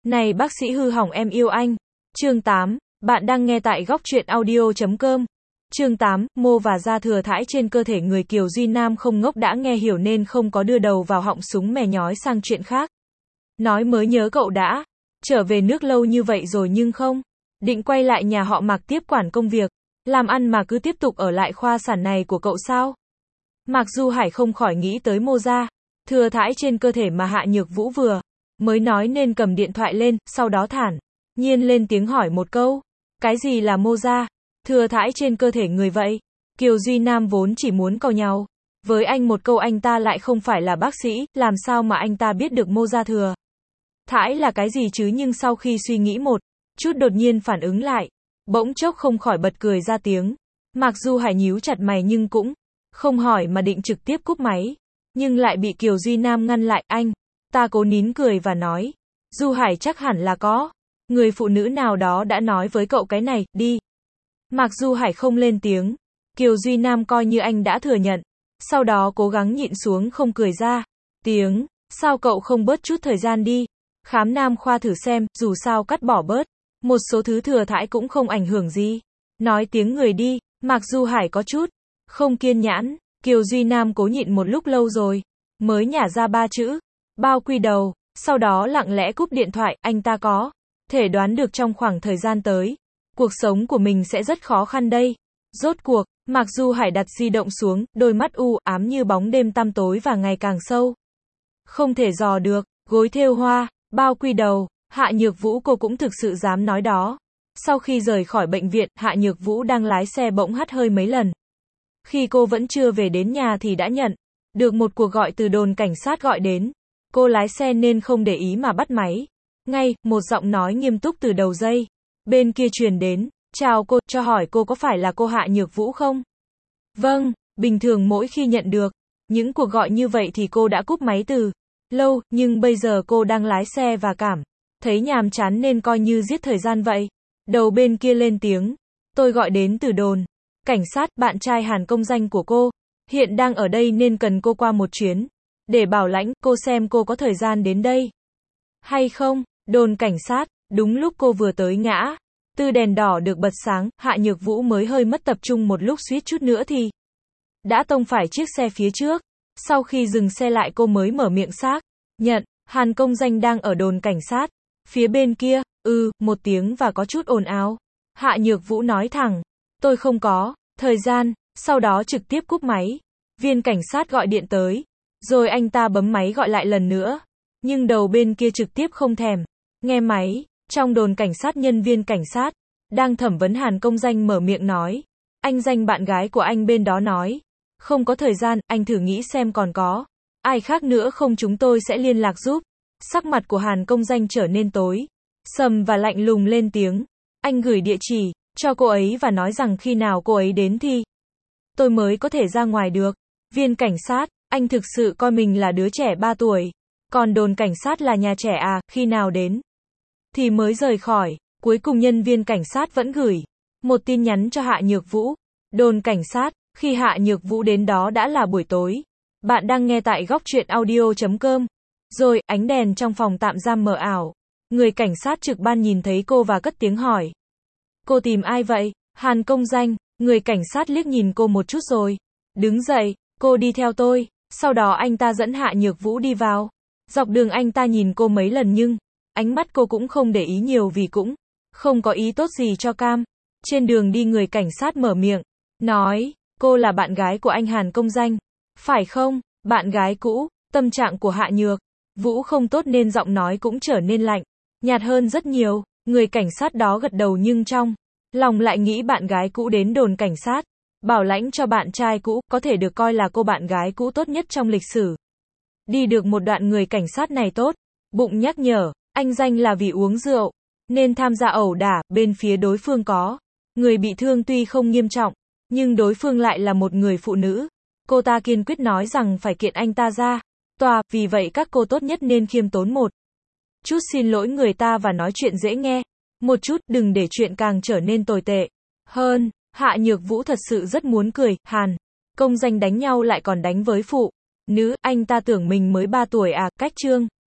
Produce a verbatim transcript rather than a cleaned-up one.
Này bác sĩ hư hỏng em yêu anh. Chương tám, bạn đang nghe tại góc truyện audio chấm com. Chương tám, mô và da thừa thãi trên cơ thể người Kiều Duy Nam không ngốc đã nghe hiểu nên không có đưa đầu vào họng súng mè nhói sang chuyện khác. Nói mới nhớ cậu đã trở về nước lâu như vậy rồi nhưng không định quay lại nhà họ Mạc tiếp quản công việc, làm ăn mà cứ tiếp tục ở lại khoa sản này của cậu sao? Mạc Du Hải không khỏi nghĩ tới mô da thừa thãi trên cơ thể mà Hạ Nhược Vũ vừa mới nói nên cầm điện thoại lên, sau đó thản nhiên lên tiếng hỏi một câu. Cái gì là mô da thừa thãi trên cơ thể người vậy? Kiều Duy Nam vốn chỉ muốn càu nhau với anh một câu, anh ta lại không phải là bác sĩ, làm sao mà anh ta biết được mô da thừa thãi là cái gì chứ? Nhưng sau khi suy nghĩ một chút đột nhiên phản ứng lại, bỗng chốc không khỏi bật cười ra tiếng. Mạc Du Hải nhíu chặt mày nhưng cũng không hỏi mà định trực tiếp cúp máy, nhưng lại bị Kiều Duy Nam ngăn lại. Anh ta cố nín cười và nói, Du Hải chắc hẳn là có người phụ nữ nào đó đã nói với cậu cái này, đi. Mạc Du Hải không lên tiếng, Kiều Duy Nam coi như anh đã thừa nhận, sau đó cố gắng nhịn xuống không cười ra tiếng. Sao cậu không bớt chút thời gian đi khám nam khoa thử xem, dù sao cắt bỏ bớt một số thứ thừa thãi cũng không ảnh hưởng gì. Nói tiếng người đi. Mạc Du Hải có chút không kiên nhẫn. Kiều Duy Nam cố nhịn một lúc lâu rồi mới nhả ra ba chữ, bao quy đầu, sau đó lặng lẽ cúp điện thoại. Anh ta có thể đoán được trong khoảng thời gian tới, cuộc sống của mình sẽ rất khó khăn đây. Rốt cuộc, Mạc Du Hải đặt di động xuống, đôi mắt u ám như bóng đêm tăm tối và ngày càng sâu. Không thể dò được, gối thêu hoa, bao quy đầu, Hạ Nhược Vũ cô cũng thực sự dám nói đó. Sau khi rời khỏi bệnh viện, Hạ Nhược Vũ đang lái xe bỗng hắt hơi mấy lần. Khi cô vẫn chưa về đến nhà thì đã nhận được một cuộc gọi từ đồn cảnh sát gọi đến. Cô lái xe nên không để ý mà bắt máy. Ngay, một giọng nói nghiêm túc từ đầu dây bên kia truyền đến. Chào cô, cho hỏi cô có phải là cô Hạ Nhược Vũ không? Vâng, bình thường mỗi khi nhận được những cuộc gọi như vậy thì cô đã cúp máy từ lâu, nhưng bây giờ cô đang lái xe và cảm thấy nhàm chán nên coi như giết thời gian vậy. Đầu bên kia lên tiếng, tôi gọi đến từ đồn cảnh sát, bạn trai Hàn công danh của cô hiện đang ở đây nên cần cô qua một chuyến để bảo lãnh. Cô xem cô có thời gian đến đây hay không? Đồn cảnh sát. Đúng lúc cô vừa tới ngã tư đèn đỏ được bật sáng, Hạ Nhược Vũ mới hơi mất tập trung một lúc suýt chút nữa thì đã tông phải chiếc xe phía trước. Sau khi dừng xe lại cô mới mở miệng xác nhận, Hàn công danh đang ở đồn cảnh sát. Phía bên kia, ừ, một tiếng và có chút ồn ào. Hạ Nhược Vũ nói thẳng, tôi không có thời gian, sau đó trực tiếp cúp máy. Viên cảnh sát gọi điện tới, rồi anh ta bấm máy gọi lại lần nữa, nhưng đầu bên kia trực tiếp không thèm nghe máy. Trong đồn cảnh sát, nhân viên cảnh sát đang thẩm vấn Hàn công danh mở miệng nói, anh danh bạn gái của anh bên đó nói không có thời gian, anh thử nghĩ xem còn có ai khác nữa không, chúng tôi sẽ liên lạc giúp. Sắc mặt của Hàn công danh trở nên tối sầm và lạnh lùng lên tiếng, anh gửi địa chỉ cho cô ấy và nói rằng khi nào cô ấy đến thì tôi mới có thể ra ngoài được. Viên cảnh sát, anh thực sự coi mình là đứa trẻ ba tuổi, còn đồn cảnh sát là nhà trẻ à? Khi nào đến thì mới rời khỏi? Cuối cùng nhân viên cảnh sát vẫn gửi một tin nhắn cho Hạ Nhược Vũ. Đồn cảnh sát, khi Hạ Nhược Vũ đến đó đã là buổi tối. Bạn đang nghe tại góc truyện audio chấm com. Rồi, ánh đèn trong phòng tạm giam mờ ảo. Người cảnh sát trực ban nhìn thấy cô và cất tiếng hỏi, cô tìm ai vậy? Hàn công danh. Người cảnh sát liếc nhìn cô một chút rồi đứng dậy, cô đi theo tôi. Sau đó anh ta dẫn Hạ Nhược Vũ đi vào. Dọc đường anh ta nhìn cô mấy lần nhưng ánh mắt cô cũng không để ý nhiều vì cũng không có ý tốt gì cho cam. Trên đường đi người cảnh sát mở miệng nói, cô là bạn gái của anh Hàn công danh, phải không? Bạn gái cũ. Tâm trạng của Hạ Nhược Vũ không tốt nên giọng nói cũng trở nên lạnh nhạt hơn rất nhiều. Người cảnh sát đó gật đầu nhưng trong lòng lại nghĩ bạn gái cũ đến đồn cảnh sát bảo lãnh cho bạn trai cũ, có thể được coi là cô bạn gái cũ tốt nhất trong lịch sử. Đi được một đoạn người cảnh sát này tốt bụng nhắc nhở, anh danh là vì uống rượu nên tham gia ẩu đả. Bên phía đối phương có người bị thương, tuy không nghiêm trọng nhưng đối phương lại là một người phụ nữ. Cô ta kiên quyết nói rằng phải kiện anh ta ra tòa, vì vậy các cô tốt nhất nên khiêm tốn một chút, xin lỗi người ta và nói chuyện dễ nghe một chút, đừng để chuyện càng trở nên tồi tệ hơn. Hạ Nhược Vũ thật sự rất muốn cười. Hàn công danh đánh nhau lại còn đánh với phụ nữ, anh ta tưởng mình mới ba tuổi à? Cách chương